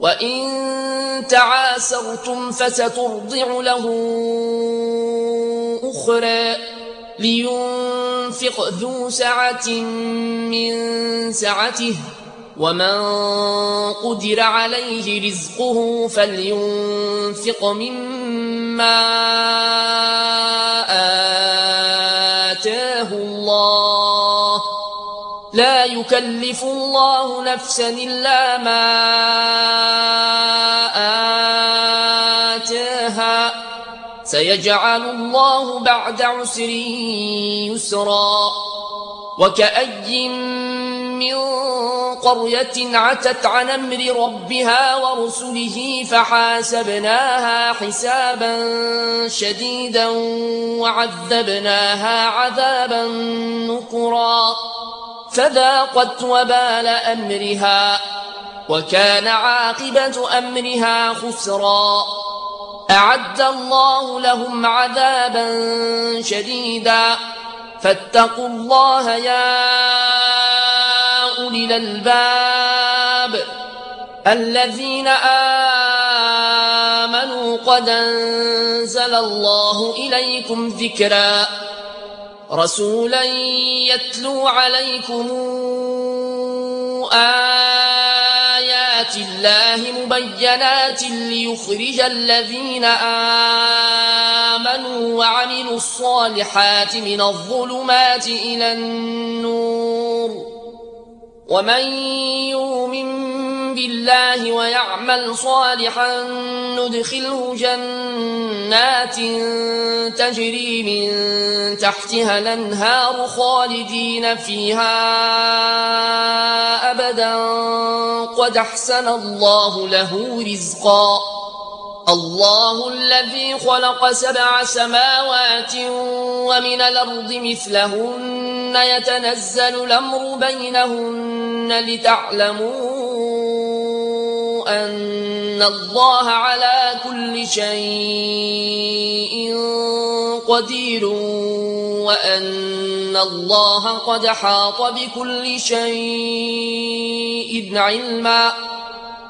وإن تعاسرتم فسترضع له أخرى لينفق ذو سعة من سعته ومن قدر عليه رزقه فلينفق مما آتاه الله لا يكلف الله نفسا إلا ما آتاها سيجعل الله بعد عسر يسرا وكأي من قرية عتت عن أمر ربها ورسله فحاسبناها حسابا شديدا وعذبناها عذابا نكرا فذاقت وبال أمرها وكان عاقبة أمرها خسرا أعد الله لهم عذابا شديدا فاتقوا الله يا أولي الألباب الذين آمنوا قد أنزل الله إليكم ذكرا رسولا يتلو عليكم آيات الله مبينات ليخرج الذين آمنوا وعملوا الصالحات من الظلمات إلى النور ومن يؤمن بالله ويعمل صالحا ندخله جنات تجري من تحتها الأنهار خالدين فيها أبدا قد أحسن الله له رزقا الله الذي خلق 7 سماوات ومن الأرض مثلهن يتنزل الأمر بينهن لتعلموا أن الله على كل شيء قدير وأن الله قد حاط بكل شيء علما